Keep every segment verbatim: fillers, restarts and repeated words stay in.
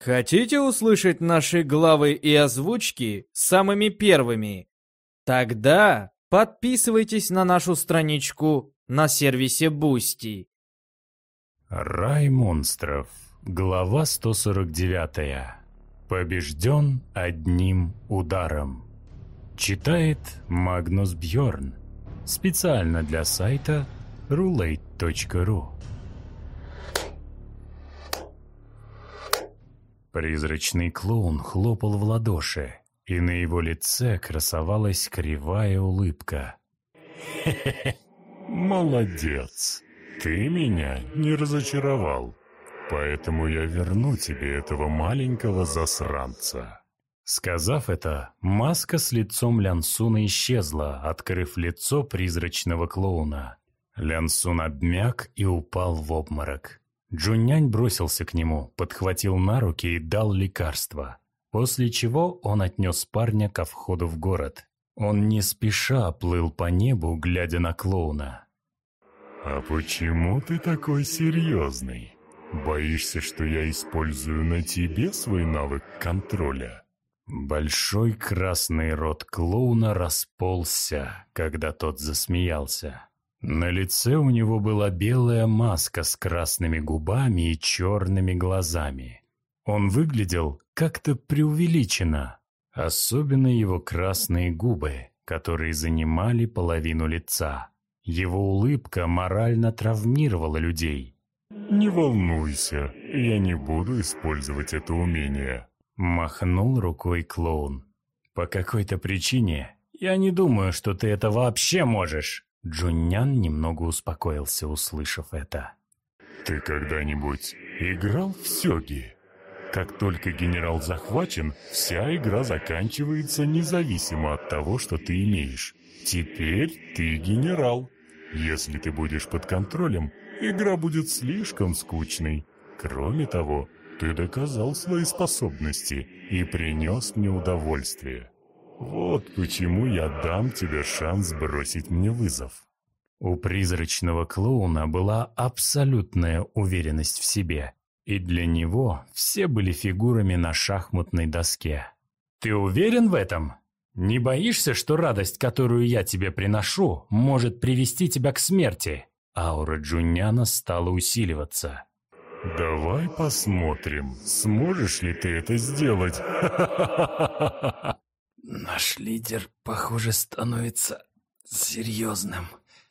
Хотите услышать наши главы и озвучки самыми первыми? Тогда подписывайтесь на нашу страничку на сервисе Boosty. Рай монстров. Глава сто сорок девять. Побежден одним ударом. Читает Магнус Бьорн. Специально для сайта рулейт точка ру. Призрачный клоун хлопал в ладоши, и на его лице красовалась кривая улыбка. «Хе-хе-хе, молодец! Ты меня не разочаровал, поэтому я верну тебе этого маленького засранца». Сказав это, маска с лицом Лян Суна исчезла, открыв лицо призрачного клоуна. Лян Сун обмяк и упал в обморок. Джуннянь бросился к нему, подхватил на руки и дал лекарство, после чего он отнес парня ко входу в город. Он не спеша плыл по небу, глядя на клоуна. «А почему ты такой серьезный? Боишься, что я использую на тебе свой навык контроля?» Большой красный рот клоуна расползся, когда тот засмеялся. На лице у него была белая маска с красными губами и черными глазами. Он выглядел как-то преувеличенно, особенно его красные губы, которые занимали половину лица. Его улыбка морально травмировала людей. «Не волнуйся, я не буду использовать это умение», — махнул рукой клоун. «По какой-то причине я не думаю, что ты это вообще можешь». Джуннян немного успокоился, услышав это. «Ты когда-нибудь играл в сёги? Как только генерал захвачен, вся игра заканчивается независимо от того, что ты имеешь. Теперь ты генерал. Если ты будешь под контролем, игра будет слишком скучной. Кроме того, ты доказал свои способности и принес мне удовольствие. Вот почему я дам тебе шанс бросить мне вызов». У призрачного клоуна была абсолютная уверенность в себе, и для него все были фигурами на шахматной доске. «Ты уверен в этом? Не боишься, что радость, которую я тебе приношу, может привести тебя к смерти?» Аура Джунняна стала усиливаться. «Давай посмотрим, сможешь ли ты это сделать?» «Наш лидер, похоже, становится серьезным».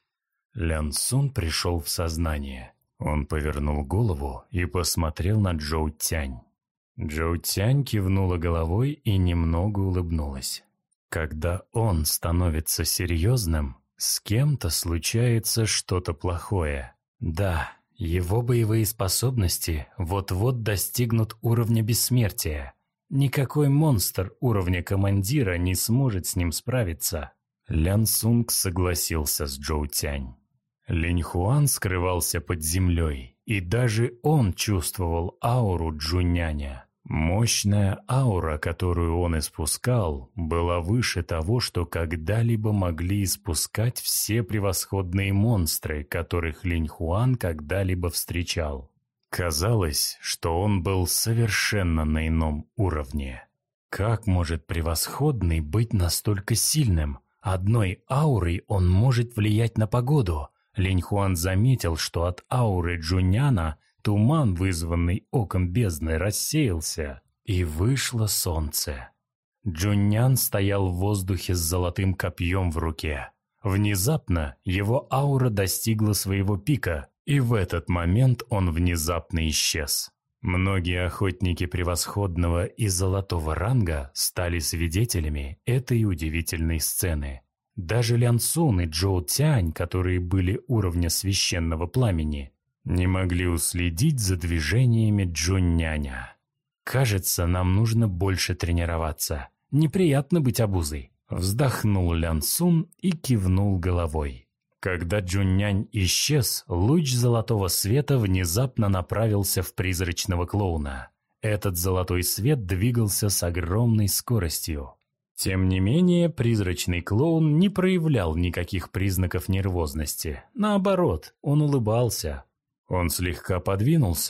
Лян Сун пришел в сознание. Он повернул голову и посмотрел на Джоу Тянь. Джоу Тянь кивнула головой и немного улыбнулась. Когда он становится серьезным, с кем-то случается что-то плохое. Да, его боевые способности вот-вот достигнут уровня бессмертия. Никакой монстр уровня командира не сможет с ним справиться. Лян Сунг согласился с Джоу Тянь. Линь Хуан скрывался под землей, и даже он чувствовал ауру Джунняня. Мощная аура, которую он испускал, была выше того, что когда-либо могли испускать все превосходные монстры, которых Линь Хуан когда-либо встречал. Казалось, что он был совершенно на ином уровне. Как может превосходный быть настолько сильным? Одной аурой он может влиять на погоду. Линь Хуан заметил, что от ауры Джунняна туман, вызванный оком бездны, рассеялся, и вышло солнце. Джуннян стоял в воздухе с золотым копьем в руке. Внезапно его аура достигла своего пика, и в этот момент он внезапно исчез. Многие охотники превосходного и золотого ранга стали свидетелями этой удивительной сцены. Даже Лян Сун и Джоу Тянь, которые были уровня священного пламени, не могли уследить за движениями Джунняня. «Кажется, нам нужно больше тренироваться. Неприятно быть обузой», — вздохнул Лян Сун и кивнул головой. Когда Джуннянь исчез, луч золотого света внезапно направился в призрачного клоуна. Этот золотой свет двигался с огромной скоростью. Тем не менее, призрачный клоун не проявлял никаких признаков нервозности. Наоборот, он улыбался. Он слегка подвинулся,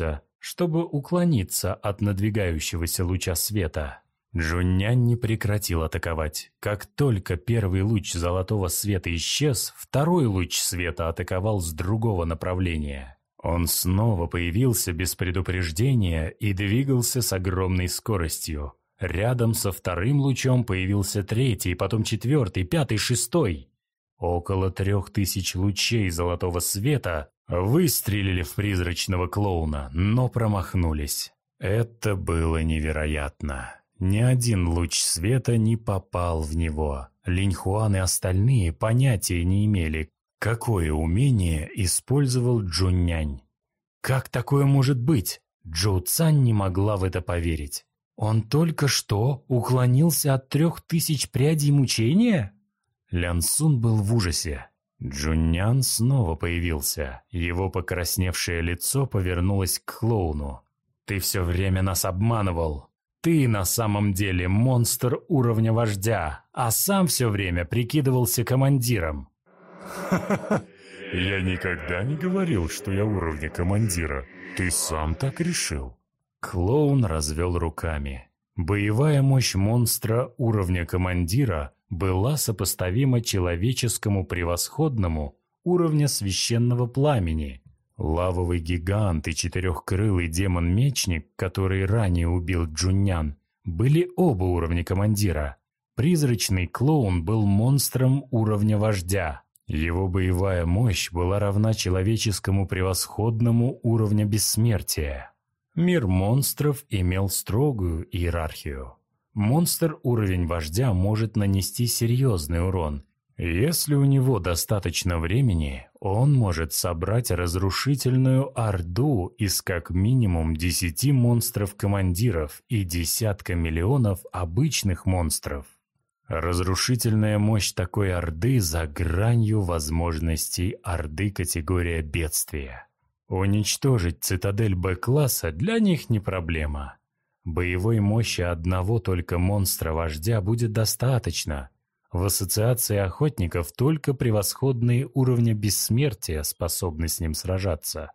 чтобы уклониться от надвигающегося луча света. Джуннянь не прекратил атаковать. Как только первый луч золотого света исчез, второй луч света атаковал с другого направления. Он снова появился без предупреждения и двигался с огромной скоростью. Рядом со вторым лучом появился третий, потом четвертый, пятый, шестой. Около трех тысяч лучей золотого света выстрелили в призрачного клоуна, но промахнулись. Это было невероятно. Ни один луч света не попал в него. Линьхуан и остальные понятия не имели, какое умение использовал Джуннянь. Как такое может быть? Джоу Цань не могла в это поверить. Он только что уклонился от трех тысяч прядей мучения? Лян Сун был в ужасе. Джуннян снова появился. Его покрасневшее лицо повернулось к клоуну. «Ты все время нас обманывал. Ты на самом деле монстр уровня вождя, а сам все время прикидывался командиром». «Ха-ха-ха! Я никогда не говорил, что я уровня командира. Ты сам так решил». Клоун развел руками. Боевая мощь монстра уровня командира была сопоставима человеческому превосходному уровня священного пламени. Лавовый гигант и четырехкрылый демон-мечник, который ранее убил Джуннян, были оба уровня командира. Призрачный клоун был монстром уровня вождя. Его боевая мощь была равна человеческому превосходному уровня бессмертия. Мир монстров имел строгую иерархию. Монстр уровень вождя может нанести серьезный урон. Если у него достаточно времени, он может собрать разрушительную орду из как минимум десяти монстров-командиров и десятка миллионов обычных монстров. Разрушительная мощь такой орды за гранью возможностей орды категория бедствия. Уничтожить цитадель Б-класса для них не проблема. Боевой мощи одного только монстра-вождя будет достаточно. В ассоциации охотников только превосходные уровни бессмертия способны с ним сражаться.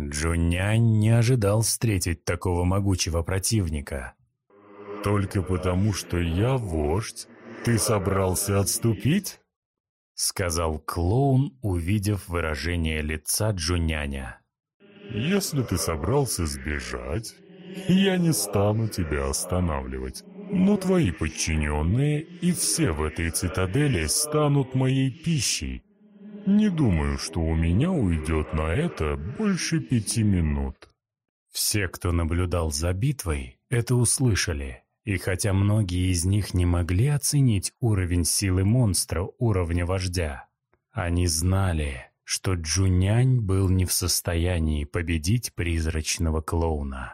Джуннянь не ожидал встретить такого могучего противника. «Только потому, что я вождь, ты собрался отступить?» — сказал клоун, увидев выражение лица Джунняня. «Если ты собрался сбежать, я не стану тебя останавливать. Но твои подчиненные и все в этой цитадели станут моей пищей. Не думаю, что у меня уйдет на это больше пяти минут». Все, кто наблюдал за битвой, это услышали. И хотя многие из них не могли оценить уровень силы монстра уровня вождя, они знали, что Джуннянь был не в состоянии победить призрачного клоуна.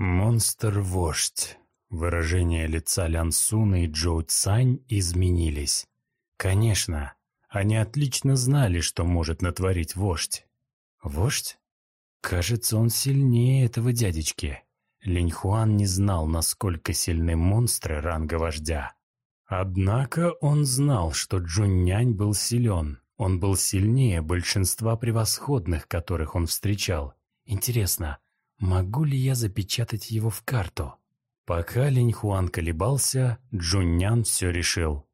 «Монстр-вождь». Выражения лица Лян Суна и Джоу Цань изменились. Конечно, они отлично знали, что может натворить вождь. Вождь? Кажется, он сильнее этого дядечки. Линьхуан не знал, насколько сильны монстры ранга вождя. Однако он знал, что Джуннянь был силен. Он был сильнее большинства превосходных, которых он встречал. Интересно, могу ли я запечатать его в карту? Пока Линьхуан колебался, Джуннян все решил.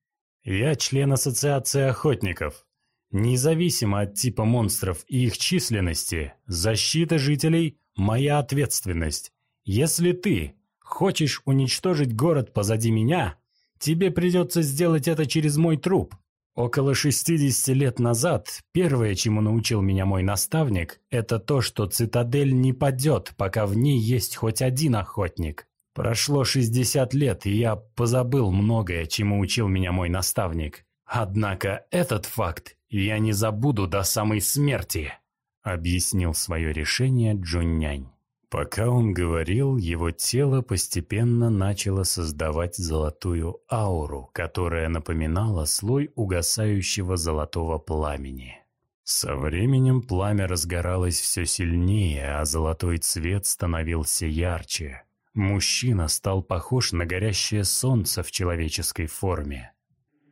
«Я член Ассоциации охотников. Независимо от типа монстров и их численности, защита жителей – моя ответственность. Если ты хочешь уничтожить город позади меня, тебе придется сделать это через мой труп. Около шестидесяти лет назад первое, чему научил меня мой наставник, это то, что цитадель не падет, пока в ней есть хоть один охотник. Прошло шестьдесят лет, и я позабыл многое, чему учил меня мой наставник. Однако этот факт я не забуду до самой смерти», — объяснил свое решение Джуннянь. Пока он говорил, его тело постепенно начало создавать золотую ауру, которая напоминала слой угасающего золотого пламени. Со временем пламя разгоралось все сильнее, а золотой цвет становился ярче. Мужчина стал похож на горящее солнце в человеческой форме.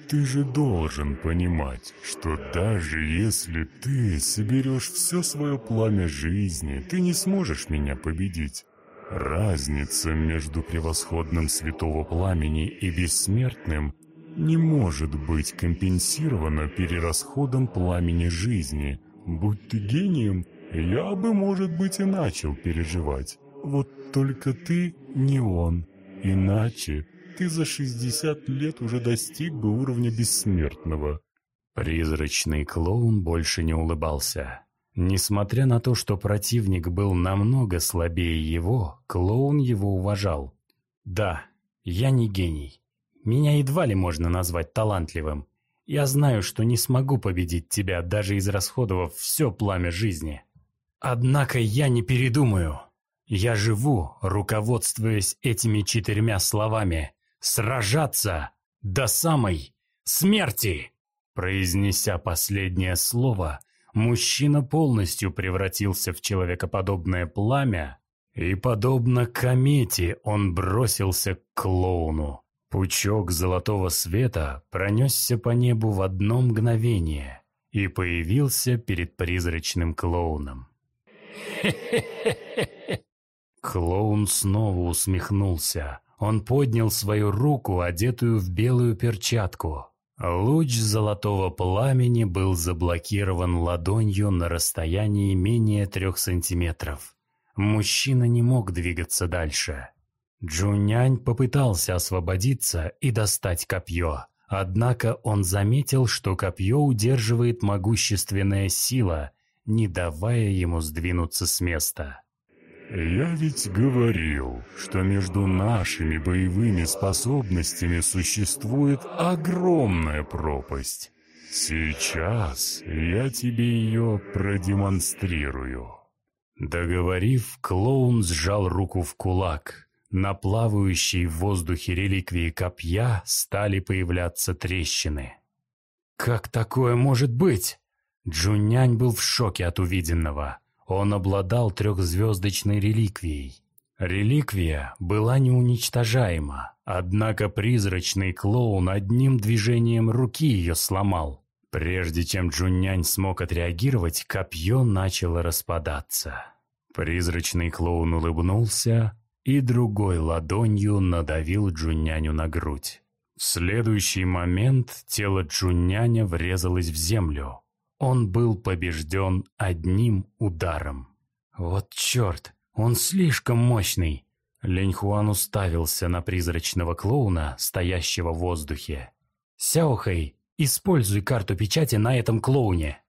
ты же должен понимать, что даже если ты соберешь все свое пламя жизни, ты не сможешь меня победить. Разница между превосходным святого пламени и бессмертным не может быть компенсирована перерасходом пламени жизни. Будь ты гением, я бы, может быть, и начал переживать. Вот только ты не он. Иначе ты за шестьдесят лет уже достиг бы уровня бессмертного. Призрачный клоун больше не улыбался. Несмотря на то, что противник был намного слабее его, клоун его уважал. «Да, я не гений. Меня едва ли можно назвать талантливым. Я знаю, что не смогу победить тебя, даже израсходовав все пламя жизни. Однако я не передумаю. Я живу, руководствуясь этими четырьмя словами: «Сражаться до самой смерти!» Произнеся последнее слово, мужчина полностью превратился в человекоподобное пламя, и, подобно комете, он бросился к клоуну. Пучок золотого света пронесся по небу в одно мгновение и появился перед призрачным клоуном. Хе-хе-хе-хе! Клоун снова усмехнулся. Он поднял свою руку, одетую в белую перчатку. Луч золотого пламени был заблокирован ладонью на расстоянии менее трех сантиметров. Мужчина не мог двигаться дальше. Джунянь попытался освободиться и достать копье, однако он заметил, что копье удерживает могущественная сила, не давая ему сдвинуться с места. Я ведь говорил, что между нашими боевыми способностями существует огромная пропасть. Сейчас я тебе ее продемонстрирую. Договорив, клоун сжал руку в кулак. На плавающей в воздухе реликвии копья стали появляться трещины. Как такое может быть? Джунянь был в шоке от увиденного. Он обладал трехзвездочной реликвией. Реликвия была неуничтожаема, однако призрачный клоун одним движением руки ее сломал. Прежде чем Джунянь смог отреагировать, копье начало распадаться. Призрачный клоун улыбнулся и другой ладонью надавил Джуняню на грудь. В следующий момент тело Джуняня врезалось в землю. Он был побежден одним ударом. Вот черт, он слишком мощный. Линьхуан уставился на призрачного клоуна, стоящего в воздухе. Сяохэй, используй карту печати на этом клоуне.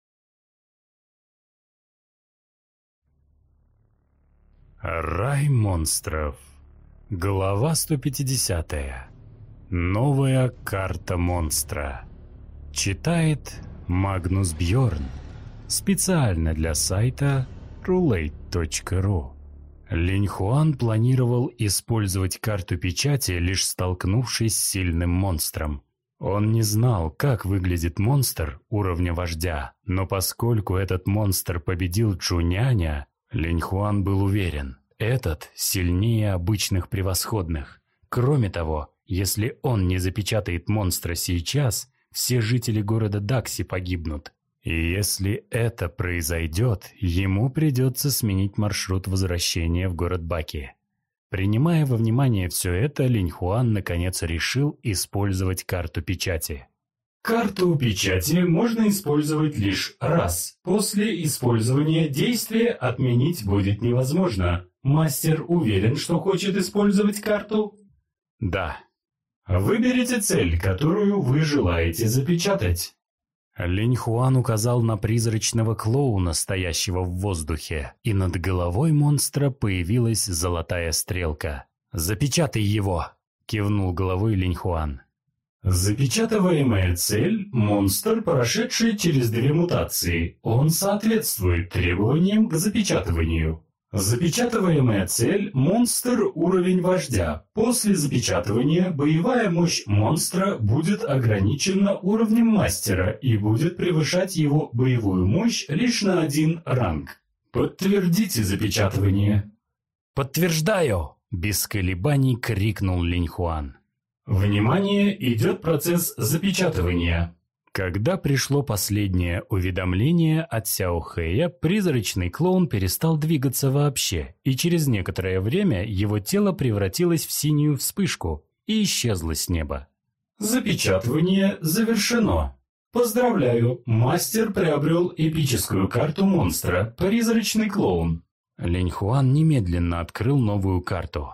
Рай монстров. Глава сто пятидесятая. Новая карта монстра. Читает Магнус Бьорн. Специально для сайта рулейт точка ру. Линьхуан планировал использовать карту печати, лишь столкнувшись с сильным монстром. Он не знал, как выглядит монстр уровня вождя, но поскольку этот монстр победил Джуняня, Линьхуан был уверен, этот сильнее обычных превосходных. Кроме того, если он не запечатает монстра сейчас, все жители города Дакси погибнут. И если это произойдет, ему придется сменить маршрут возвращения в город Баки. Принимая во внимание все это, Линьхуан наконец решил использовать карту печати. Карту печати можно использовать лишь раз. После использования действие отменить будет невозможно. Мастер уверен, что хочет использовать карту? Да. Выберите цель, которую вы желаете запечатать. Линьхуан указал на призрачного клоуна, стоящего в воздухе, и над головой монстра появилась золотая стрелка. «Запечатай его!» – кивнул головой Линьхуан. Запечатываемая цель – монстр, прошедший через две мутации. Он соответствует требованиям к запечатыванию. Запечатываемая цель – монстр уровень вождя. После запечатывания боевая мощь монстра будет ограничена уровнем мастера и будет превышать его боевую мощь лишь на один ранг. Подтвердите запечатывание. «Подтверждаю!» – без колебаний крикнул Линьхуан. Внимание, идет процесс запечатывания. Когда пришло последнее уведомление от Сяо Хэя, призрачный клоун перестал двигаться вообще, и через некоторое время его тело превратилось в синюю вспышку и исчезло с неба. Запечатывание завершено. Поздравляю, мастер приобрел эпическую карту монстра «Призрачный клоун». Линьхуан немедленно открыл новую карту.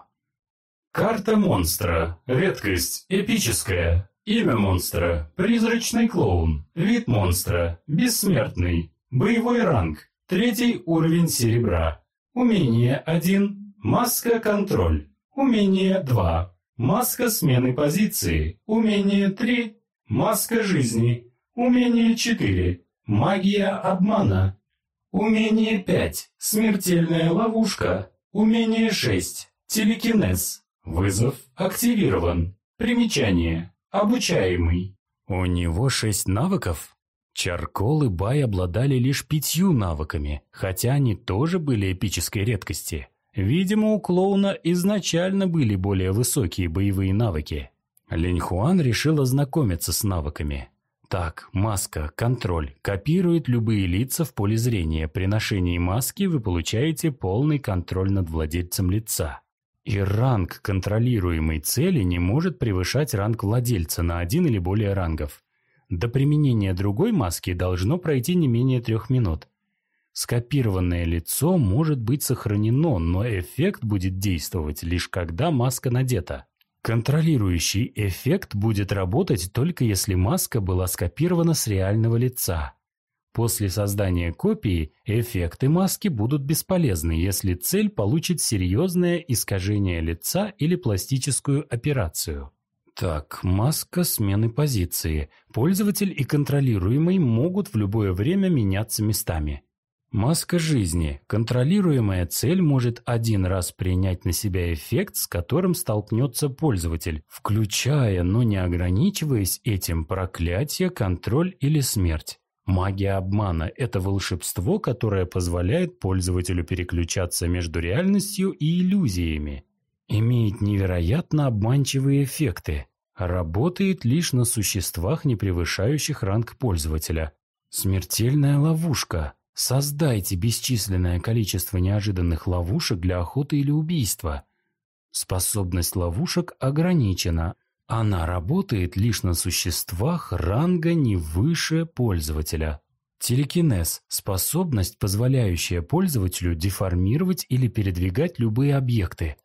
Карта монстра. Редкость эпическая. Имя монстра – Призрачный клоун. Вид монстра – Бессмертный. Боевой ранг – третий уровень серебра. Умение один – Маска контроль. Умение два – Маска смены позиции. Умение три – Маска жизни. Умение четыре – Магия обмана. Умение пять – Смертельная ловушка. Умение шесть – Телекинез. Вызов активирован. Примечание. Обучаемый. У него шесть навыков? Чаркол и Бай обладали лишь пятью навыками, хотя они тоже были эпической редкости. Видимо, у клоуна изначально были более высокие боевые навыки. Линьхуан решил ознакомиться с навыками. Так, маска, контроль, копирует любые лица в поле зрения. При ношении маски вы получаете полный контроль над владельцем лица. И ранг контролируемой цели не может превышать ранг владельца на один или более рангов. До применения другой маски должно пройти не менее трех минут. Скопированное лицо может быть сохранено, но эффект будет действовать лишь когда маска надета. Контролирующий эффект будет работать только если маска была скопирована с реального лица. После создания копии эффекты маски будут бесполезны, если цель получит серьезное искажение лица или пластическую операцию. Так, маска смены позиции. Пользователь и контролируемый могут в любое время меняться местами. Маска жизни. Контролируемая цель может один раз принять на себя эффект, с которым столкнется пользователь, включая, но не ограничиваясь этим, проклятие, контроль или смерть. Магия обмана – это волшебство, которое позволяет пользователю переключаться между реальностью и иллюзиями. Имеет невероятно обманчивые эффекты. Работает лишь на существах, не превышающих ранг пользователя. Смертельная ловушка. Создайте бесчисленное количество неожиданных ловушек для охоты или убийства. Способность ловушек ограничена. Она работает лишь на существах ранга не выше пользователя. Телекинез – способность, позволяющая пользователю деформировать или передвигать любые объекты.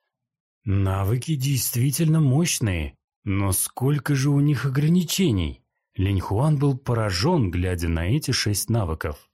Навыки действительно мощные, но сколько же у них ограничений? Линьхуан был поражен, глядя на эти шесть навыков.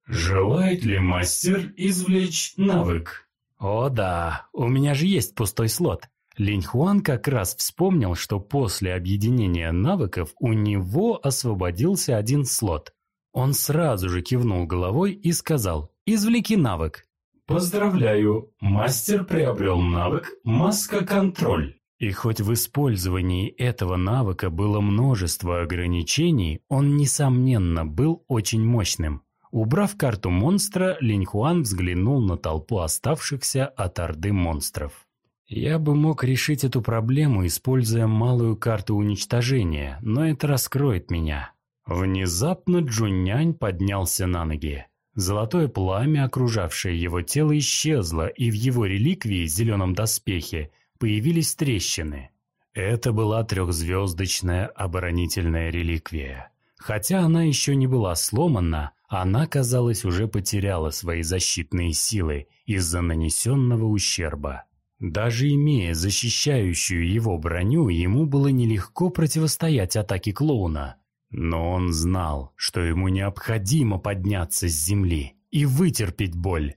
Желает ли мастер извлечь навык? О да, у меня же есть пустой слот. Линьхуан как раз вспомнил, что после объединения навыков у него освободился один слот. Он сразу же кивнул головой и сказал: «Извлеки навык». Поздравляю, мастер приобрел навык «Маска-контроль». И хоть в использовании этого навыка было множество ограничений, он, несомненно, был очень мощным. Убрав карту монстра, Линьхуан взглянул на толпу оставшихся от орды монстров. Я бы мог решить эту проблему, используя малую карту уничтожения, но это раскроет меня. Внезапно Джуннянь поднялся на ноги. Золотое пламя, окружавшее его тело, исчезло, и в его реликвии, зеленом доспехе, появились трещины. Это была трехзвездочная оборонительная реликвия. Хотя она еще не была сломана, она, казалось, уже потеряла свои защитные силы из-за нанесенного ущерба. Даже имея защищающую его броню, ему было нелегко противостоять атаке клоуна. Но он знал, что ему необходимо подняться с земли и вытерпеть боль.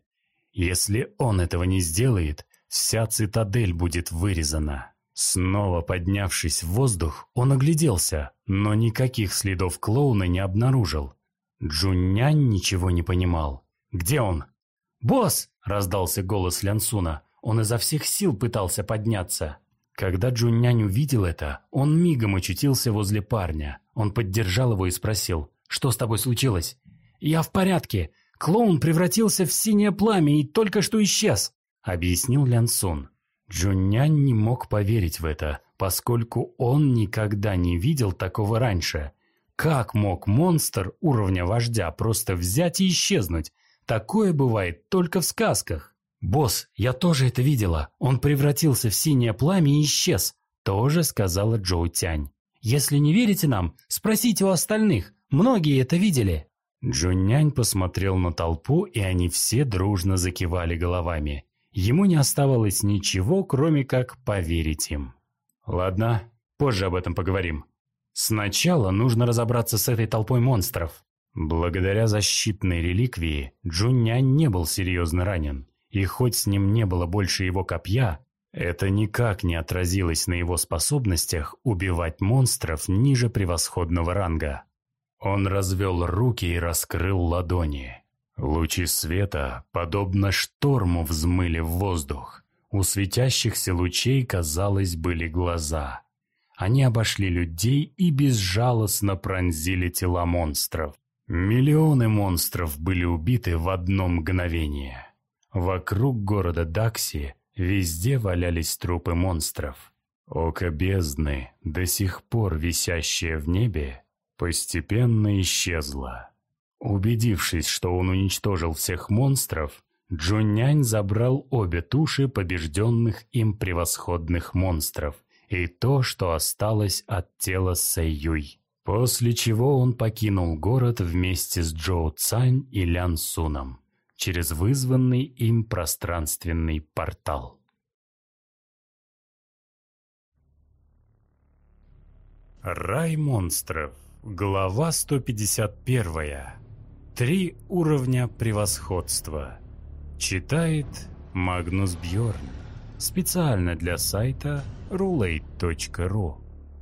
Если он этого не сделает, вся цитадель будет вырезана. Снова поднявшись в воздух, он огляделся, но никаких следов клоуна не обнаружил. Джуннянь ничего не понимал. «Где он?» «Босс!» – раздался голос Лянсуна. Он изо всех сил пытался подняться. Когда Джуннянь увидел это, он мигом очутился возле парня. Он поддержал его и спросил: «Что с тобой случилось?» «Я в порядке. Клоун превратился в синее пламя и только что исчез», — объяснил Лянсун. Джуннянь не мог поверить в это, поскольку он никогда не видел такого раньше. Как мог монстр уровня вождя просто взять и исчезнуть? Такое бывает только в сказках. «Босс, я тоже это видела. Он превратился в синее пламя и исчез», – тоже сказала Джоу Тянь. «Если не верите нам, спросите у остальных. Многие это видели». Джуннянь посмотрел на толпу, и они все дружно закивали головами. Ему не оставалось ничего, кроме как поверить им. «Ладно, позже об этом поговорим. Сначала нужно разобраться с этой толпой монстров». Благодаря защитной реликвии Джуннянь не был серьезно ранен, и хоть с ним не было больше его копья, это никак не отразилось на его способностях убивать монстров ниже превосходного ранга. Он развел руки и раскрыл ладони. Лучи света, подобно шторму, взмыли в воздух. У светящихся лучей, казалось, были глаза. Они обошли людей и безжалостно пронзили тела монстров. Миллионы монстров были убиты в одно мгновение. Вокруг города Дакси везде валялись трупы монстров. Око бездны, до сих пор висящее в небе, постепенно исчезло. Убедившись, что он уничтожил всех монстров, Джуннянь забрал обе туши побежденных им превосходных монстров и то, что осталось от тела Сэйюй. После чего он покинул город вместе с Джоу Цань и Лян Суном через вызванный им пространственный портал. Рай монстров. Глава сто пятьдесят один. Три уровня превосходства. Читает Магнус Бьорн. Специально для сайта рулейт точка ру.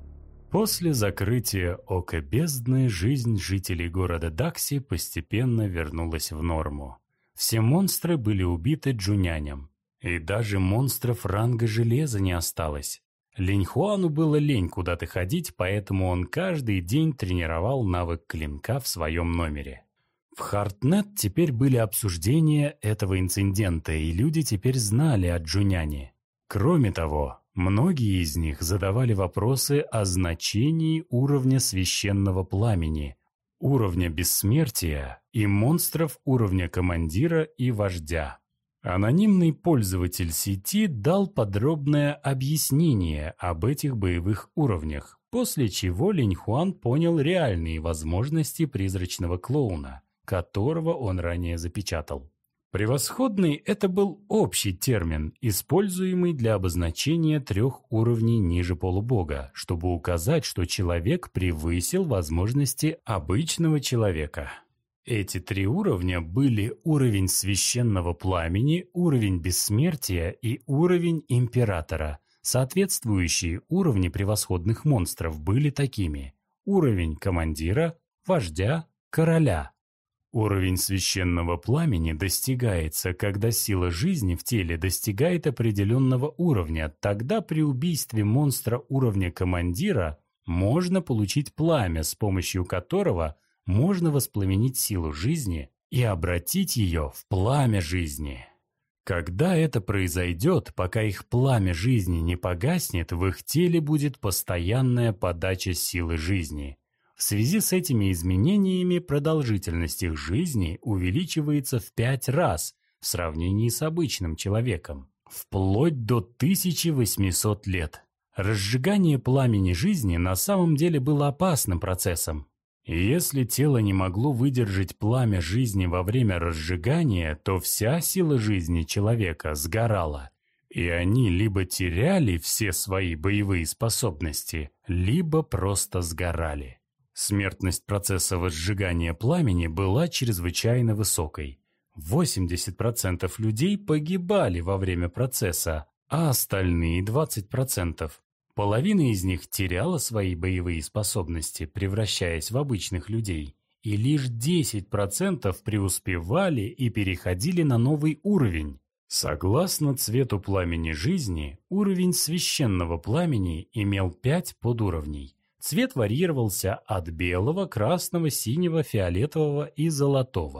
После закрытия Ока бездны жизнь жителей города Дакси постепенно вернулась в норму. Все монстры были убиты Джуннянем, и даже монстров ранга железа не осталось. Линьхуану было лень куда-то ходить, поэтому он каждый день тренировал навык клинка в своем номере. В Хартнет теперь были обсуждения этого инцидента, и люди теперь знали о Джунняне. Кроме того, многие из них задавали вопросы о значении уровня священного пламени, уровня бессмертия и монстров уровня командира и вождя. Анонимный пользователь сети дал подробное объяснение об этих боевых уровнях, после чего Линьхуан понял реальные возможности призрачного клоуна, которого он ранее запечатал. Превосходный – это был общий термин, используемый для обозначения трех уровней ниже полубога, чтобы указать, что человек превысил возможности обычного человека. Эти три уровня были уровень священного пламени, уровень бессмертия и уровень императора. Соответствующие уровни превосходных монстров были такими: уровень командира, вождя, короля. Уровень священного пламени достигается, когда сила жизни в теле достигает определенного уровня. Тогда при убийстве монстра уровня командира можно получить пламя, с помощью которого можно воспламенить силу жизни и обратить ее в пламя жизни. Когда это произойдет, пока их пламя жизни не погаснет, в их теле будет постоянная подача силы жизни. В связи с этими изменениями продолжительность их жизни увеличивается в пять раз в сравнении с обычным человеком, вплоть до тысячи восьмисот лет. Разжигание пламени жизни на самом деле было опасным процессом. И если тело не могло выдержать пламя жизни во время разжигания, то вся сила жизни человека сгорала, и они либо теряли все свои боевые способности, либо просто сгорали. Смертность процесса возжигания пламени была чрезвычайно высокой. восемьдесят процентов людей погибали во время процесса, а остальные двадцать процентов, половина из них теряла свои боевые способности, превращаясь в обычных людей, и лишь десять процентов преуспевали и переходили на новый уровень. Согласно цвету пламени жизни, уровень священного пламени имел пять подуровней. Цвет варьировался от белого, красного, синего, фиолетового и золотого.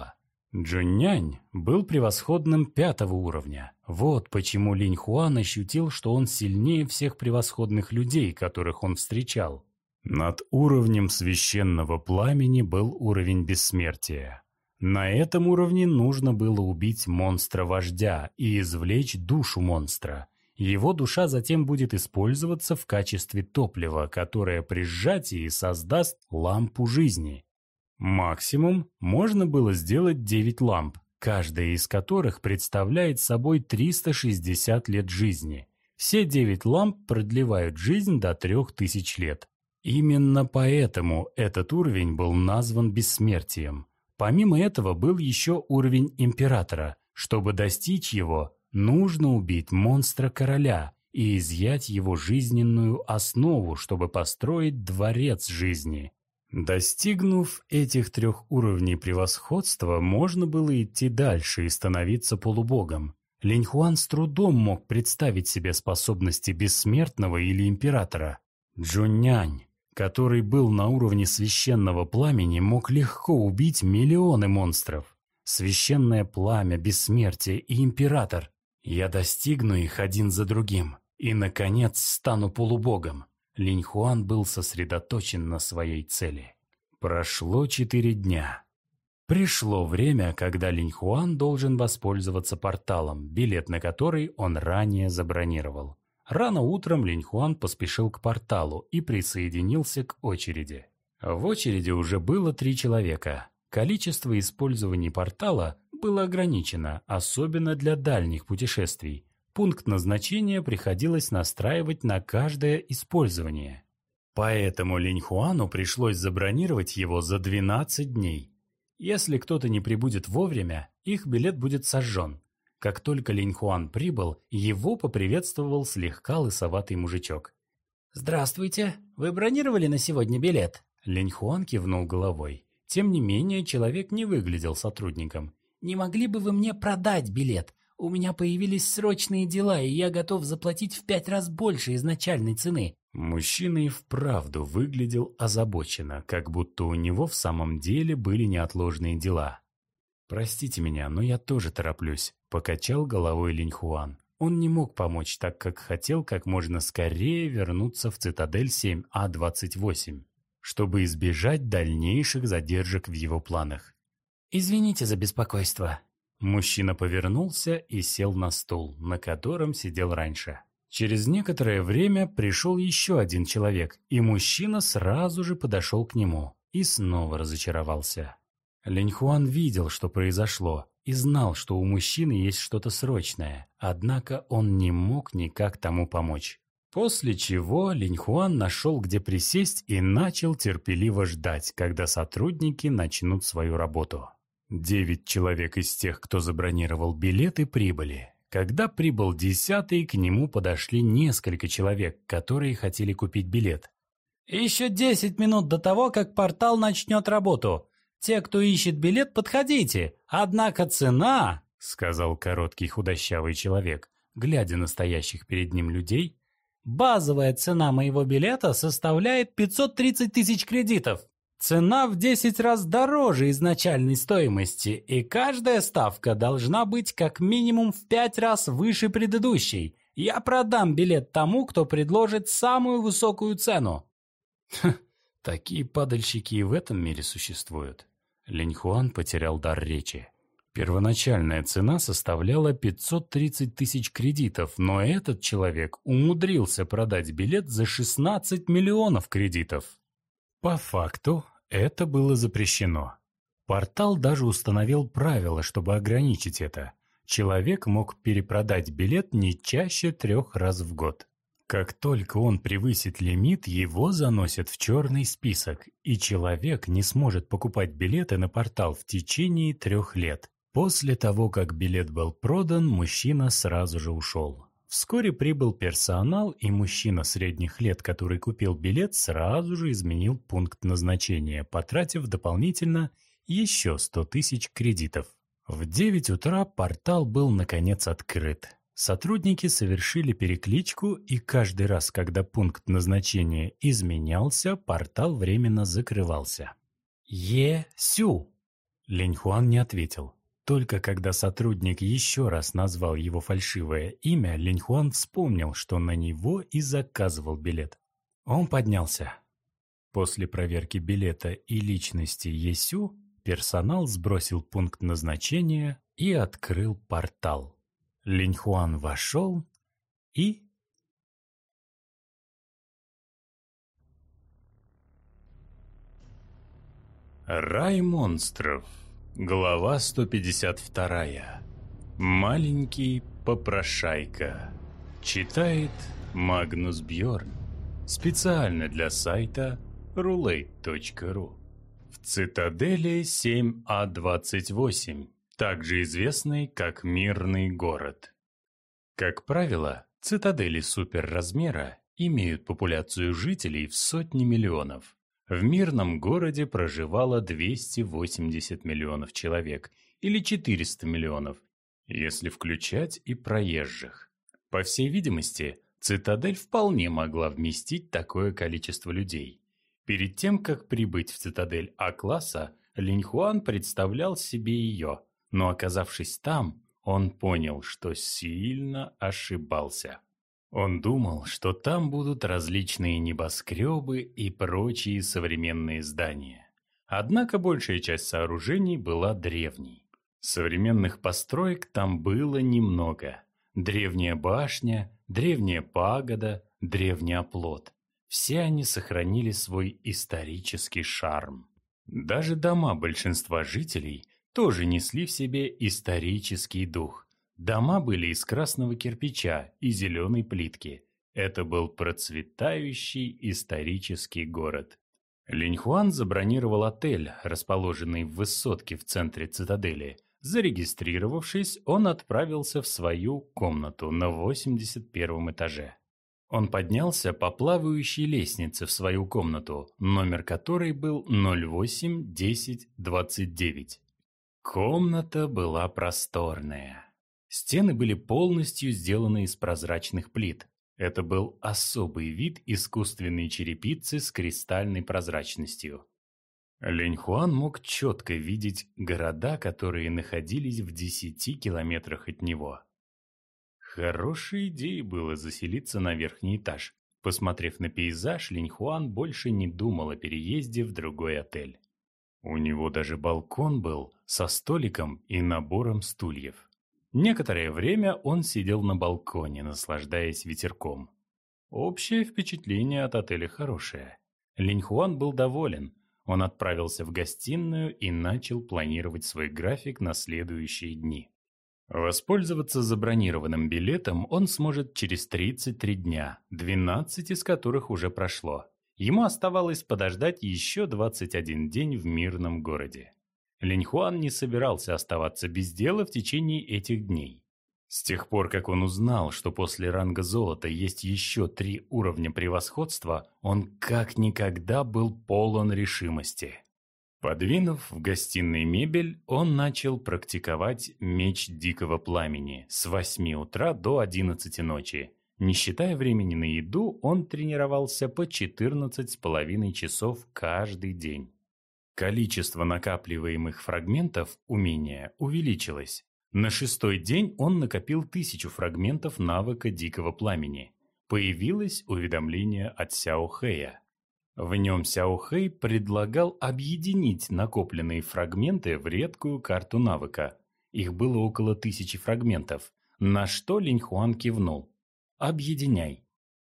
Джуннянь был превосходным пятого уровня. Вот почему Линь Хуан ощутил, что он сильнее всех превосходных людей, которых он встречал. Над уровнем священного пламени был уровень бессмертия. На этом уровне нужно было убить монстра-вождя и извлечь душу монстра. Его душа затем будет использоваться в качестве топлива, которое при сжатии создаст лампу жизни. Максимум можно было сделать девять ламп, каждая из которых представляет собой триста шестьдесят лет жизни. Все девять ламп продлевают жизнь до трёх тысяч лет. Именно поэтому этот уровень был назван бессмертием. Помимо этого был еще уровень императора. Чтобы достичь его, нужно убить монстра-короля и изъять его жизненную основу, чтобы построить дворец жизни. Достигнув этих трех уровней превосходства, можно было идти дальше и становиться полубогом. Линь Хуан с трудом мог представить себе способности бессмертного или императора. Джуннянь, который был на уровне священного пламени, мог легко убить миллионы монстров. Священное пламя, бессмертие и император. Я достигну их один за другим и, наконец, стану полубогом. Линь Хуан был сосредоточен на своей цели. Прошло четыре дня. Пришло время, когда Линь Хуан должен воспользоваться порталом, билет на который он ранее забронировал. Рано утром Линь Хуан поспешил к порталу и присоединился к очереди. В очереди уже было три человека. Количество использований портала было ограничено, особенно для дальних путешествий. Пункт назначения приходилось настраивать на каждое использование. Поэтому Линь Хуану пришлось забронировать его за двенадцать дней. Если кто-то не прибудет вовремя, их билет будет сожжен. Как только Линь Хуан прибыл, его поприветствовал слегка лысоватый мужичок. «Здравствуйте, вы бронировали на сегодня билет?» Линь Хуан кивнул головой. Тем не менее, человек не выглядел сотрудником. «Не могли бы вы мне продать билет? У меня появились срочные дела, и я готов заплатить в пять раз больше изначальной цены». Мужчина и вправду выглядел озабоченно, как будто у него в самом деле были неотложные дела. «Простите меня, но я тоже тороплюсь», — покачал головой Линь Хуан. Он не мог помочь, так как хотел как можно скорее вернуться в цитадель семь А двадцать восемь, чтобы избежать дальнейших задержек в его планах. «Извините за беспокойство». Мужчина повернулся и сел на стул, на котором сидел раньше. Через некоторое время пришел еще один человек, и мужчина сразу же подошел к нему и снова разочаровался. Линь Хуан видел, что произошло, и знал, что у мужчины есть что-то срочное, однако он не мог никак тому помочь. После чего Линь Хуан нашел, где присесть, и начал терпеливо ждать, когда сотрудники начнут свою работу. Девять человек из тех, кто забронировал билеты, прибыли. Когда прибыл десятый, к нему подошли несколько человек, которые хотели купить билет. «Еще десять минут до того, как портал начнет работу. Те, кто ищет билет, подходите. Однако цена...» — сказал короткий худощавый человек, глядя на стоящих перед ним людей. «Базовая цена моего билета составляет пятьсот тридцать тысяч кредитов. Цена в десять раз дороже изначальной стоимости, и каждая ставка должна быть как минимум в пять раз выше предыдущей. Я продам билет тому, кто предложит самую высокую цену». Ха, такие падальщики и в этом мире существуют. Линь Хуан потерял дар речи. Первоначальная цена составляла пятьсот тридцать тысяч кредитов, но этот человек умудрился продать билет за шестнадцать миллионов кредитов. По факту, это было запрещено. Портал даже установил правила, чтобы ограничить это. Человек мог перепродать билет не чаще трех раз в год. Как только он превысит лимит, его заносят в черный список, и человек не сможет покупать билеты на портал в течение трех лет. После того, как билет был продан, мужчина сразу же ушел. Вскоре прибыл персонал, и мужчина средних лет, который купил билет, сразу же изменил пункт назначения, потратив дополнительно еще сто тысяч кредитов. В девять утра портал был наконец открыт. Сотрудники совершили перекличку, и каждый раз, когда пункт назначения изменялся, портал временно закрывался. «Е-сю!» Линь Хуан не ответил. Только когда сотрудник еще раз назвал его фальшивое имя, Линьхуан вспомнил, что на него и заказывал билет. Он поднялся. После проверки билета и личности Есю, персонал сбросил пункт назначения и открыл портал. Линьхуан вошел и... Рай монстров. Глава сто пятьдесят два. Маленький попрошайка. Читает Магнус Бьорн. Специально для сайта рулейт точка ру. В цитадели семь А двадцать восемь, также известный как Мирный город. Как правило, цитадели суперразмера имеют популяцию жителей в сотни миллионов. В Мирном городе проживало двести восемьдесят миллионов человек, или четыреста миллионов, если включать и проезжих. По всей видимости, цитадель вполне могла вместить такое количество людей. Перед тем, как прибыть в цитадель А-класса, Линьхуан представлял себе ее, но оказавшись там, он понял, что сильно ошибался. Он думал, что там будут различные небоскребы и прочие современные здания. Однако большая часть сооружений была древней. Современных построек там было немного. Древняя башня, древняя пагода, древний оплот. Все они сохранили свой исторический шарм. Даже дома большинства жителей тоже несли в себе исторический дух. Дома были из красного кирпича и зеленой плитки. Это был процветающий исторический город. Линьхуан забронировал отель, расположенный в высотке в центре цитадели. Зарегистрировавшись, он отправился в свою комнату на восемьдесят первом этаже. Он поднялся по плавающей лестнице в свою комнату, номер которой был ноль восемь десять двадцать девять. Комната была просторная. Стены были полностью сделаны из прозрачных плит. Это был особый вид искусственной черепицы с кристальной прозрачностью. Линьхуан мог четко видеть города, которые находились в десяти километрах от него. Хорошей идеей было заселиться на верхний этаж. Посмотрев на пейзаж, Линьхуан больше не думал о переезде в другой отель. У него даже балкон был со столиком и набором стульев. Некоторое время он сидел на балконе, наслаждаясь ветерком. Общее впечатление от отеля хорошее. Линьхуан был доволен. Он отправился в гостиную и начал планировать свой график на следующие дни. Воспользоваться забронированным билетом он сможет через тридцать три дня, двенадцать из которых уже прошло. Ему оставалось подождать еще двадцать один день в Мирном городе. Линьхуан не собирался оставаться без дела в течение этих дней. С тех пор, как он узнал, что после ранга золота есть еще три уровня превосходства, он как никогда был полон решимости. Подвинув в гостиной мебель, он начал практиковать меч дикого пламени с восьми утра до одиннадцати ночи. Не считая времени на еду, он тренировался по четырнадцать с половиной часов каждый день. Количество накапливаемых фрагментов умения увеличилось. На шестой день он накопил тысячу фрагментов навыка дикого пламени. Появилось уведомление от Сяо Хэя. В нем Сяо Хэй предлагал объединить накопленные фрагменты в редкую карту навыка. Их было около тысячи фрагментов, на что Линьхуан кивнул. «Объединяй».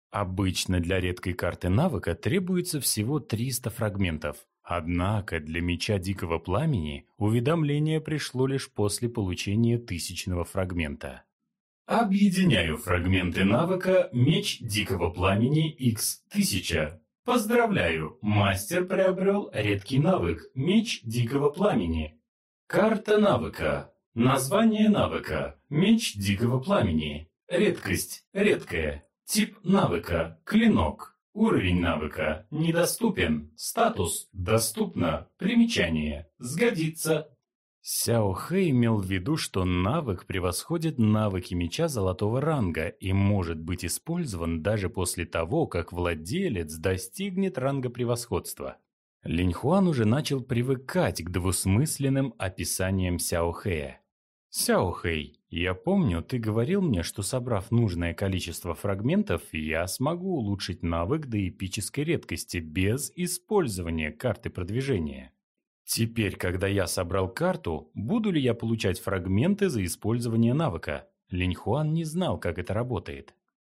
Обычно для редкой карты навыка требуется всего триста фрагментов. Однако для меча дикого пламени уведомление пришло лишь после получения тысячного фрагмента. Объединяю фрагменты навыка «Меч дикого пламени икс тысяча». Поздравляю, мастер приобрел редкий навык «Меч дикого пламени». Карта навыка. Название навыка «Меч дикого пламени». Редкость редкая. Тип навыка «Клинок». Уровень навыка недоступен. Статус доступно. Примечание сгодится. Сяо Хэй имел в виду, что навык превосходит навыки меча золотого ранга и может быть использован даже после того, как владелец достигнет ранга превосходства. Линьхуан уже начал привыкать к двусмысленным описаниям Сяо Хэя. Сяохэй, я помню, ты говорил мне, что собрав нужное количество фрагментов, я смогу улучшить навык до эпической редкости без использования карты продвижения. Теперь, когда я собрал карту, буду ли я получать фрагменты за использование навыка? Линьхуан не знал, как это работает.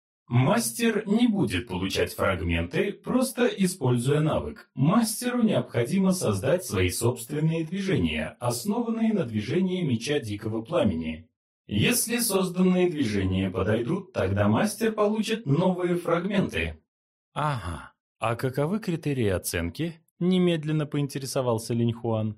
Мастер не будет получать фрагменты, просто используя навык. Мастеру необходимо создать свои собственные движения, основанные на движении меча Дикого Пламени. Если созданные движения подойдут, тогда мастер получит новые фрагменты. Ага, а каковы критерии оценки? Немедленно поинтересовался Линьхуан.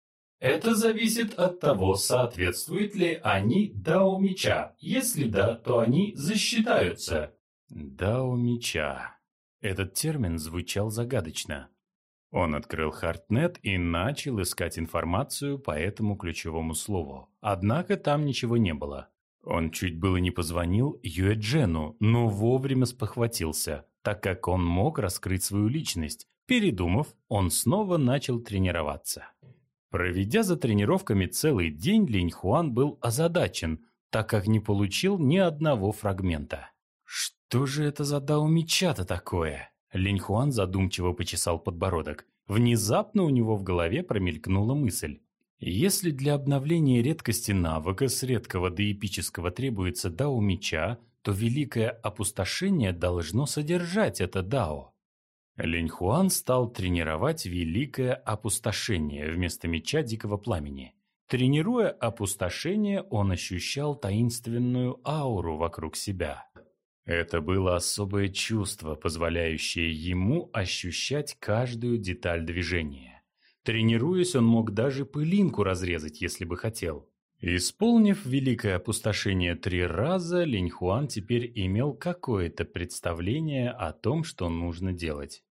Это зависит от того, соответствуют ли они дао меча. Если да, то они засчитаются. Дао меча. Этот термин звучал загадочно. Он открыл Хартнет и начал искать информацию по этому ключевому слову. Однако там ничего не было. Он чуть было не позвонил Юэджену, но вовремя спохватился, так как он мог раскрыть свою личность. Передумав, он снова начал тренироваться. Проведя за тренировками целый день, Линьхуан был озадачен, так как не получил ни одного фрагмента. Что же это за дао меча-то такое? Линьхуан задумчиво почесал подбородок. Внезапно у него в голове промелькнула мысль. Если для обновления редкости навыка с редкого до эпического требуется дао меча, то великое опустошение должно содержать это дао. Линьхуан стал тренировать великое опустошение вместо меча Дикого Пламени. Тренируя опустошение, он ощущал таинственную ауру вокруг себя. Это было особое чувство, позволяющее ему ощущать каждую деталь движения. Тренируясь, он мог даже пылинку разрезать, если бы хотел. Исполнив великое опустошение три раза, Линьхуан теперь имел какое-то представление о том, что нужно делать.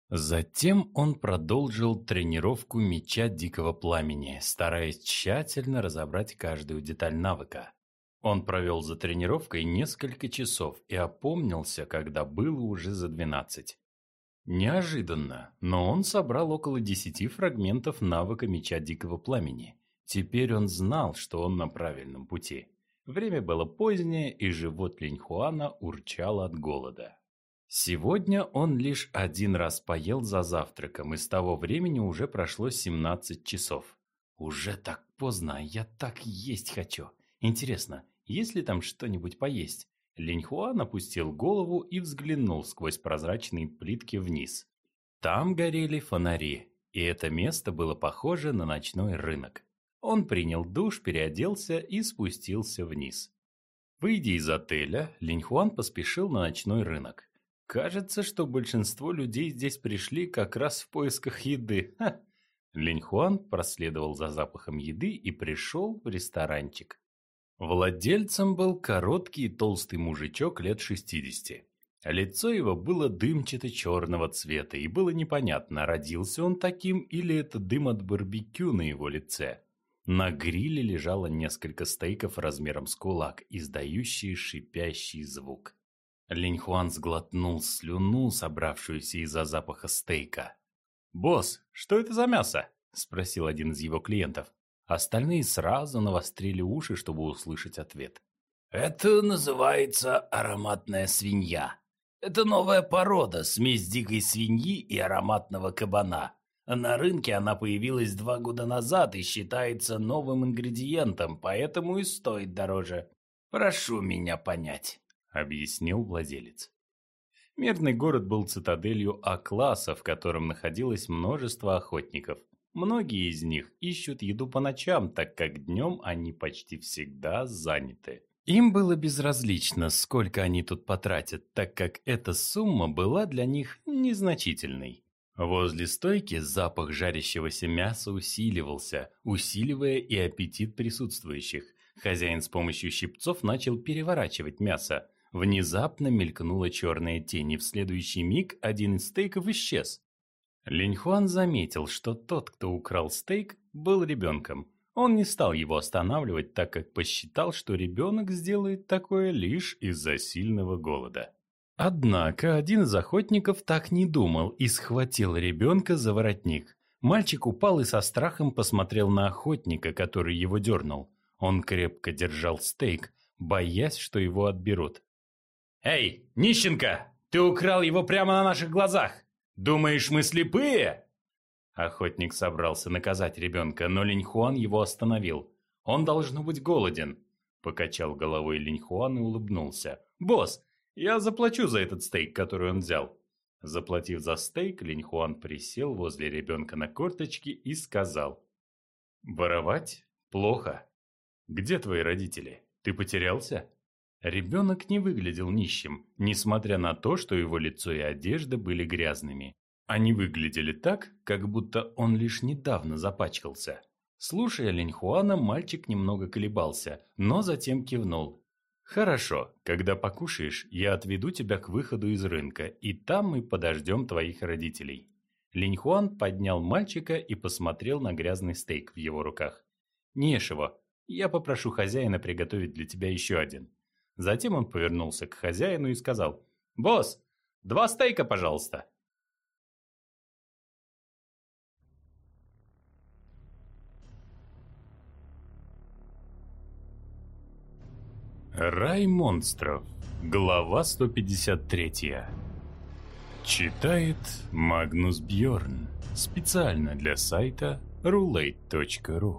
Затем он продолжил тренировку меча Дикого Пламени, стараясь тщательно разобрать каждую деталь навыка. Он провел за тренировкой несколько часов и опомнился, когда было уже за двенадцать. Неожиданно, но он собрал около десяти фрагментов навыка меча Дикого Пламени. Теперь он знал, что он на правильном пути. Время было позднее, и живот Линьхуана урчал от голода. Сегодня он лишь один раз поел за завтраком, и с того времени уже прошло семнадцать часов. Уже так поздно, а я так есть хочу. Интересно, есть ли там что-нибудь поесть? Линьхуан опустил голову и взглянул сквозь прозрачные плитки вниз. Там горели фонари, и это место было похоже на ночной рынок. Он принял душ, переоделся и спустился вниз. Выйдя из отеля, Линьхуан поспешил на ночной рынок. Кажется, что большинство людей здесь пришли как раз в поисках еды. Ха! Линьхуан проследовал за запахом еды и пришел в ресторанчик. Владельцем был короткий и толстый мужичок лет шестидесяти. Лицо его было дымчато-черного цвета, и было непонятно, родился он таким или это дым от барбекю на его лице. На гриле лежало несколько стейков размером с кулак, издающие шипящий звук. Линьхуан сглотнул слюну, собравшуюся из-за запаха стейка. «Босс, что это за мясо?» – спросил один из его клиентов. Остальные сразу навострили уши, чтобы услышать ответ. «Это называется ароматная свинья. Это новая порода, смесь дикой свиньи и ароматного кабана. На рынке она появилась два года назад и считается новым ингредиентом, поэтому и стоит дороже. Прошу меня понять», — объяснил владелец. Мирный город был цитаделью А-класса, в котором находилось множество охотников. Многие из них ищут еду по ночам, так как днем они почти всегда заняты. Им было безразлично, сколько они тут потратят, так как эта сумма была для них незначительной. Возле стойки запах жарящегося мяса усиливался, усиливая и аппетит присутствующих. Хозяин с помощью щипцов начал переворачивать мясо. Внезапно мелькнула черная тень, и в следующий миг один из стейков исчез. Линьхуан заметил, что тот, кто украл стейк, был ребенком. Он не стал его останавливать, так как посчитал, что ребенок сделает такое лишь из-за сильного голода. Однако один из охотников так не думал и схватил ребенка за воротник. Мальчик упал и со страхом посмотрел на охотника, который его дернул. Он крепко держал стейк, боясь, что его отберут. «Эй, нищенка! Ты украл его прямо на наших глазах! Думаешь, мы слепые?» Охотник собрался наказать ребенка, но Линьхуан его остановил. «Он должно быть голоден!» Покачал головой Линьхуан и улыбнулся. «Босс, я заплачу за этот стейк, который он взял». Заплатив за стейк, Линьхуан присел возле ребенка на корточки и сказал: «Воровать? Плохо. Где твои родители? Ты потерялся?» Ребенок не выглядел нищим, несмотря на то, что его лицо и одежда были грязными. Они выглядели так, как будто он лишь недавно запачкался. Слушая Линьхуана, мальчик немного колебался, но затем кивнул. «Хорошо, когда покушаешь, я отведу тебя к выходу из рынка, и там мы подождем твоих родителей». Линьхуан поднял мальчика и посмотрел на грязный стейк в его руках. «Не ешь его, я попрошу хозяина приготовить для тебя еще один». Затем он повернулся к хозяину и сказал: «Босс, два стейка, пожалуйста». Рай монстров. Глава сто пятьдесят три. Читает Магнус Бьорн. Специально для сайта рулейт точка ру.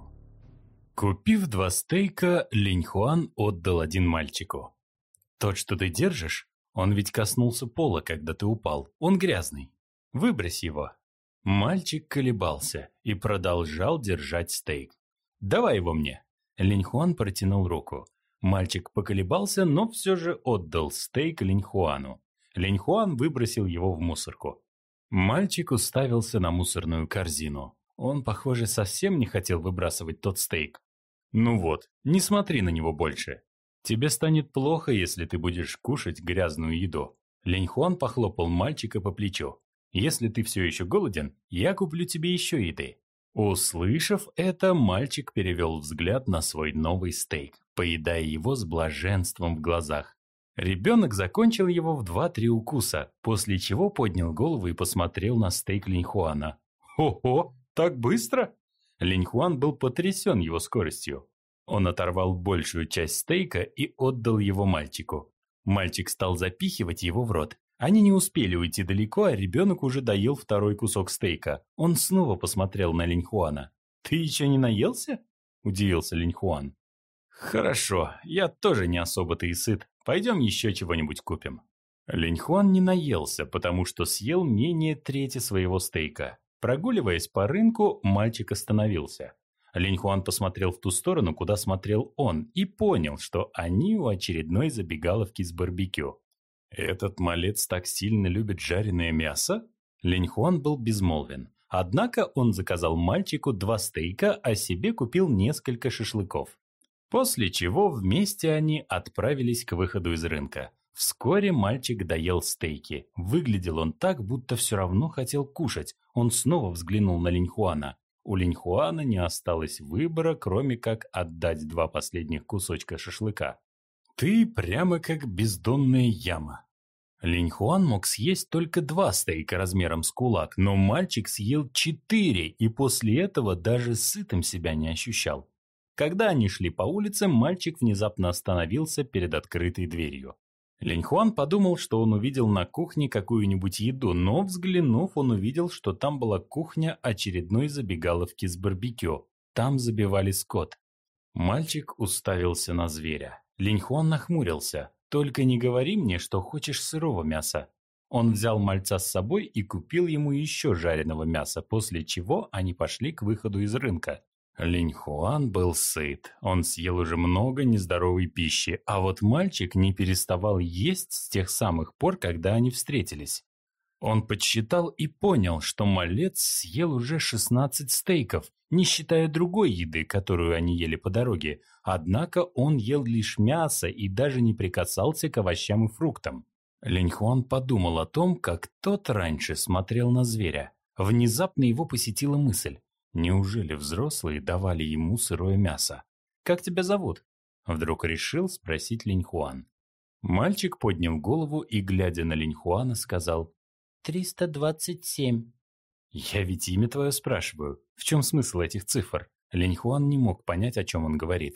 Купив два стейка, Линьхуан отдал один мальчику. «Тот, что ты держишь, он ведь коснулся пола, когда ты упал. Он грязный. Выбрось его». Мальчик колебался и продолжал держать стейк. «Давай его мне». Линьхуан протянул руку. Мальчик поколебался, но все же отдал стейк Линьхуану. Линьхуан выбросил его в мусорку. Мальчик уставился на мусорную корзину. Он, похоже, совсем не хотел выбрасывать тот стейк. «Ну вот, не смотри на него больше. Тебе станет плохо, если ты будешь кушать грязную еду». Линьхуан похлопал мальчика по плечу. «Если ты все еще голоден, я куплю тебе еще еды». Услышав это, мальчик перевел взгляд на свой новый стейк, поедая его с блаженством в глазах. Ребенок закончил его в два-три укуса, после чего поднял голову и посмотрел на стейк Линьхуана. «Ого, так быстро?» Линьхуан был потрясен его скоростью. Он оторвал большую часть стейка и отдал его мальчику. Мальчик стал запихивать его в рот. Они не успели уйти далеко, а ребенок уже доел второй кусок стейка. Он снова посмотрел на Линьхуана. «Ты еще не наелся?» – удивился Линьхуан. «Хорошо, я тоже не особо-то и сыт. Пойдем еще чего-нибудь купим». Линьхуан не наелся, потому что съел менее трети своего стейка. Прогуливаясь по рынку, мальчик остановился. Линьхуан посмотрел в ту сторону, куда смотрел он, и понял, что они у очередной забегаловки с барбекю. «Этот малец так сильно любит жареное мясо?» Линьхуан был безмолвен. Однако он заказал мальчику два стейка, а себе купил несколько шашлыков. После чего вместе они отправились к выходу из рынка. Вскоре мальчик доел стейки. Выглядел он так, будто все равно хотел кушать. Он снова взглянул на Линьхуана. У Линьхуана не осталось выбора, кроме как отдать два последних кусочка шашлыка. «Ты прямо как бездонная яма». Линьхуан мог съесть только два стейка размером с кулак, но мальчик съел четыре и после этого даже сытым себя не ощущал. Когда они шли по улице, мальчик внезапно остановился перед открытой дверью. Линьхуан подумал, что он увидел на кухне какую-нибудь еду, но, взглянув, он увидел, что там была кухня очередной забегаловки с барбекю. Там забивали скот. Мальчик уставился на зверя. Линьхуан нахмурился. «Только не говори мне, что хочешь сырого мяса». Он взял мальца с собой и купил ему еще жареного мяса, после чего они пошли к выходу из рынка. Линьхуан был сыт. Он съел уже много нездоровой пищи, а вот мальчик не переставал есть с тех самых пор, когда они встретились. Он подсчитал и понял, что малец съел уже шестнадцать стейков, не считая другой еды, которую они ели по дороге. Однако он ел лишь мясо и даже не прикасался к овощам и фруктам. Линьхуан подумал о том, как тот раньше смотрел на зверя. Внезапно его посетила мысль. Неужели взрослые давали ему сырое мясо? «Как тебя зовут?» Вдруг решил спросить Линьхуан. Мальчик поднял голову и, глядя на Линьхуана, сказал: «триста двадцать семь». «Я ведь имя твое спрашиваю. В чем смысл этих цифр?» Линьхуан не мог понять, о чем он говорит.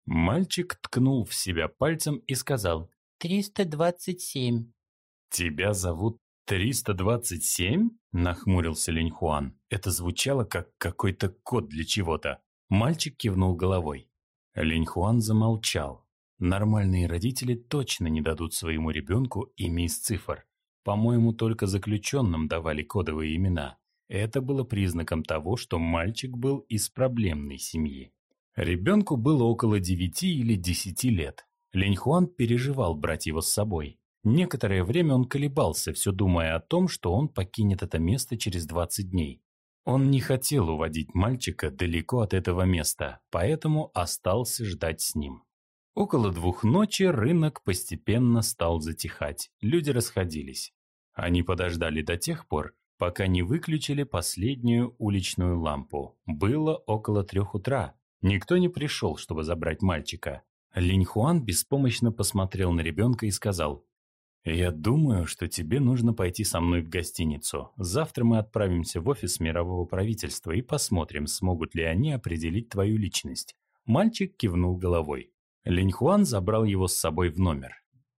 Мальчик ткнул в себя пальцем и сказал: «триста двадцать семь». «Тебя зовут триста двадцать семь?» – нахмурился Линьхуан. Это звучало как какой-то код для чего-то. Мальчик кивнул головой. Линьхуан замолчал. Нормальные родители точно не дадут своему ребенку имя из цифр. По-моему, только заключенным давали кодовые имена. Это было признаком того, что мальчик был из проблемной семьи. Ребенку было около девяти или десяти лет. Линьхуан переживал брать его с собой. Некоторое время он колебался, все думая о том, что он покинет это место через двадцать дней. Он не хотел уводить мальчика далеко от этого места, поэтому остался ждать с ним. Около двух ночи рынок постепенно стал затихать, люди расходились. Они подождали до тех пор, пока не выключили последнюю уличную лампу. Было около трех утра. Никто не пришел, чтобы забрать мальчика. Линьхуан беспомощно посмотрел на ребенка и сказал: «Я думаю, что тебе нужно пойти со мной в гостиницу. Завтра мы отправимся в офис мирового правительства и посмотрим, смогут ли они определить твою личность». Мальчик кивнул головой. Линьхуан забрал его с собой в номер.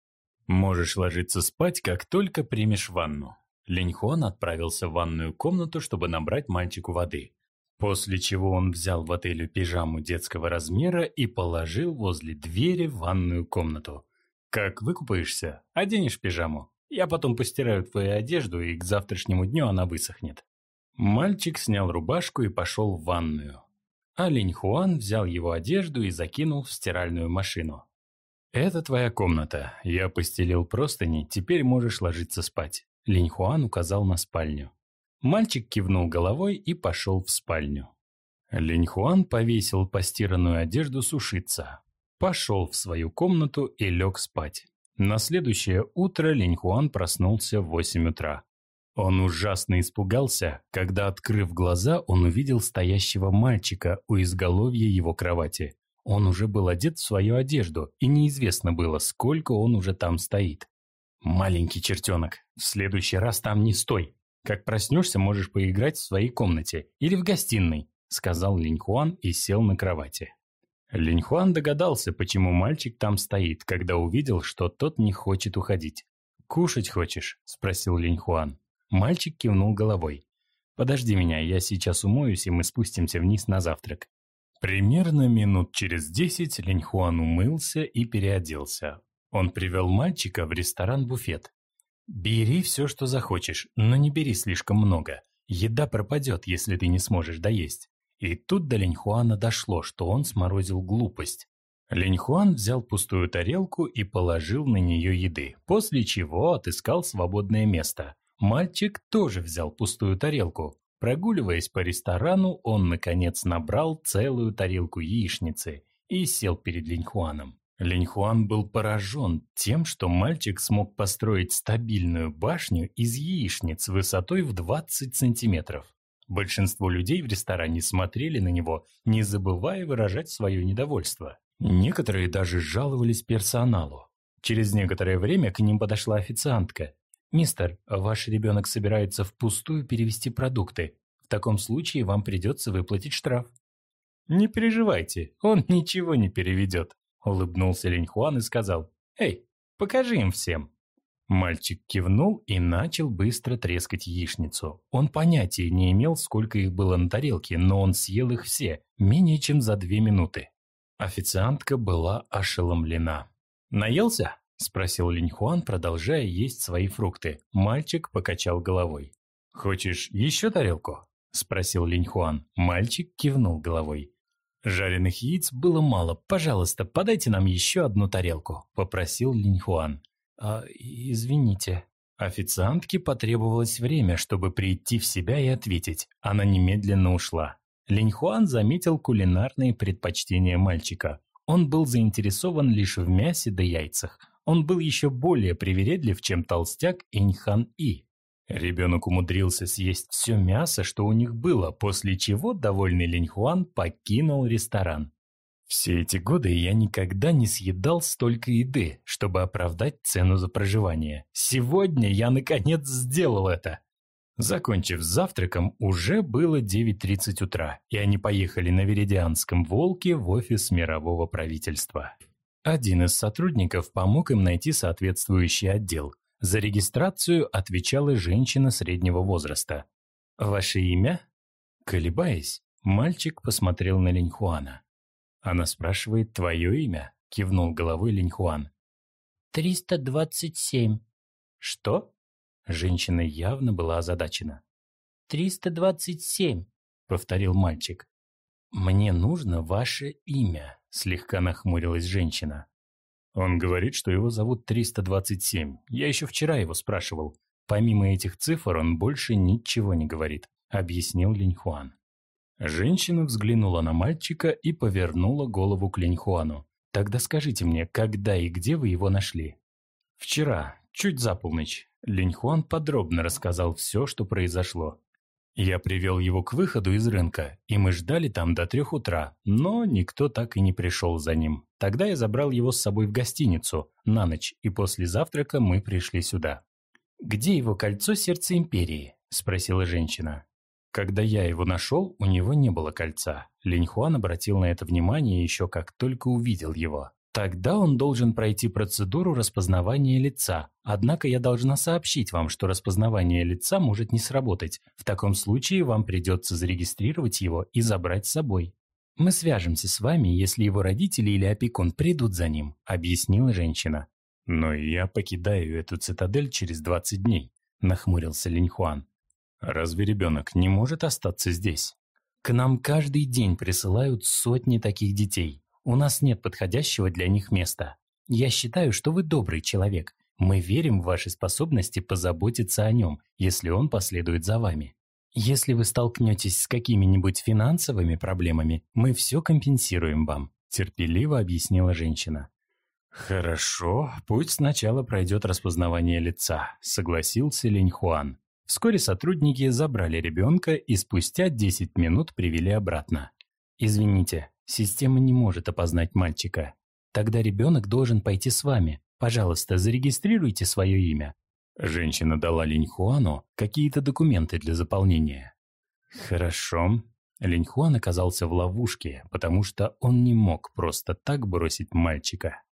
«Можешь ложиться спать, как только примешь ванну». Линьхуан отправился в ванную комнату, чтобы набрать мальчику воды. После чего он взял в отеле пижаму детского размера и положил возле двери в ванную комнату. «Как выкупаешься, оденешь пижаму. Я потом постираю твою одежду, и к завтрашнему дню она высохнет». Мальчик снял рубашку и пошел в ванную. А Линьхуан взял его одежду и закинул в стиральную машину. «Это твоя комната. Я постелил простыни, теперь можешь ложиться спать». Линьхуан указал на спальню. Мальчик кивнул головой и пошел в спальню. Линьхуан повесил постиранную одежду сушиться. Пошел в свою комнату и лег спать. На следующее утро Линьхуан проснулся в восемь утра. Он ужасно испугался, когда, открыв глаза, он увидел стоящего мальчика у изголовья его кровати. Он уже был одет в свою одежду, и неизвестно было, сколько он уже там стоит. «Маленький чертенок, в следующий раз там не стой. Как проснешься, можешь поиграть в своей комнате или в гостиной», — сказал Линьхуан и сел на кровати. Линьхуан догадался, почему мальчик там стоит, когда увидел, что тот не хочет уходить. «Кушать хочешь?» – спросил Линьхуан. Мальчик кивнул головой. «Подожди меня, я сейчас умоюсь, и мы спустимся вниз на завтрак». Примерно минут через десять Линьхуан умылся и переоделся. Он привел мальчика в ресторан-буфет. «Бери все, что захочешь, но не бери слишком много. Еда пропадет, если ты не сможешь доесть». И тут до Линьхуана дошло, что он сморозил глупость. Линьхуан взял пустую тарелку и положил на нее еды, после чего отыскал свободное место. Мальчик тоже взял пустую тарелку. Прогуливаясь по ресторану, он, наконец, набрал целую тарелку яичницы и сел перед Линьхуаном. Линьхуан был поражен тем, что мальчик смог построить стабильную башню из яичниц высотой в двадцать сантиметров. Большинство людей в ресторане смотрели на него, не забывая выражать свое недовольство. Некоторые даже жаловались персоналу. Через некоторое время к ним подошла официантка. «Мистер, ваш ребенок собирается впустую перевести продукты. В таком случае вам придется выплатить штраф». «Не переживайте, он ничего не переведет», — улыбнулся Линьхуан и сказал: «Эй, покажи им всем». Мальчик кивнул и начал быстро трескать яичницу. Он понятия не имел, сколько их было на тарелке, но он съел их все, менее чем за две минуты. Официантка была ошеломлена. «Наелся?» – спросил Линьхуан, продолжая есть свои фрукты. Мальчик покачал головой. «Хочешь еще тарелку?» – спросил Линьхуан. Мальчик кивнул головой. «Жареных яиц было мало. Пожалуйста, подайте нам еще одну тарелку», – попросил Линьхуан. «А, извините». Официантке потребовалось время, чтобы прийти в себя и ответить. Она немедленно ушла. Линьхуан заметил кулинарные предпочтения мальчика. Он был заинтересован лишь в мясе да яйцах. Он был еще более привередлив, чем толстяк Инь-хан-И. Ребенок умудрился съесть все мясо, что у них было, после чего довольный Линьхуан покинул ресторан. «Все эти годы я никогда не съедал столько еды, чтобы оправдать цену за проживание. Сегодня я наконец сделал это!» Закончив с завтраком, уже было девять тридцать утра, и они поехали на Веридианском Волке в офис мирового правительства. Один из сотрудников помог им найти соответствующий отдел. За регистрацию отвечала женщина среднего возраста. «Ваше имя?» Колебаясь, мальчик посмотрел на Линьхуана. «Она спрашивает твое имя», – кивнул головой Линьхуан. триста двадцать семь. «Что?» Женщина явно была озадачена. триста двадцать семь, повторил мальчик. «Мне нужно ваше имя», – слегка нахмурилась женщина. «Он говорит, что его зовут триста двадцать семь. Я еще вчера его спрашивал. Помимо этих цифр он больше ничего не говорит», – объяснил Линьхуан. Женщина взглянула на мальчика и повернула голову к Линьхуану. «Тогда скажите мне, когда и где вы его нашли?» «Вчера, чуть за полночь». Линьхуан подробно рассказал все, что произошло. «Я привел его к выходу из рынка, и мы ждали там до трех утра, но никто так и не пришел за ним. Тогда я забрал его с собой в гостиницу на ночь, и после завтрака мы пришли сюда». «Где его кольцо сердца империи?» – спросила женщина. «Когда я его нашел, у него не было кольца». Линьхуан обратил на это внимание еще как только увидел его. «Тогда он должен пройти процедуру распознавания лица. Однако я должна сообщить вам, что распознавание лица может не сработать. В таком случае вам придется зарегистрировать его и забрать с собой. Мы свяжемся с вами, если его родители или опекун придут за ним», – объяснила женщина. «Но я покидаю эту цитадель через двадцать дней», – нахмурился Линьхуан. «Разве ребенок не может остаться здесь? К нам каждый день присылают сотни таких детей. У нас нет подходящего для них места. Я считаю, что вы добрый человек. Мы верим в ваши способности позаботиться о нем, если он последует за вами. Если вы столкнетесь с какими-нибудь финансовыми проблемами, мы все компенсируем вам», – терпеливо объяснила женщина. «Хорошо, пусть сначала пройдет распознавание лица», – согласился Линьхуан. Вскоре сотрудники забрали ребенка и спустя десять минут привели обратно. «Извините, система не может опознать мальчика. Тогда ребенок должен пойти с вами. Пожалуйста, зарегистрируйте свое имя». Женщина дала Линьхуану какие-то документы для заполнения. «Хорошо». Линьхуан оказался в ловушке, потому что он не мог просто так бросить мальчика.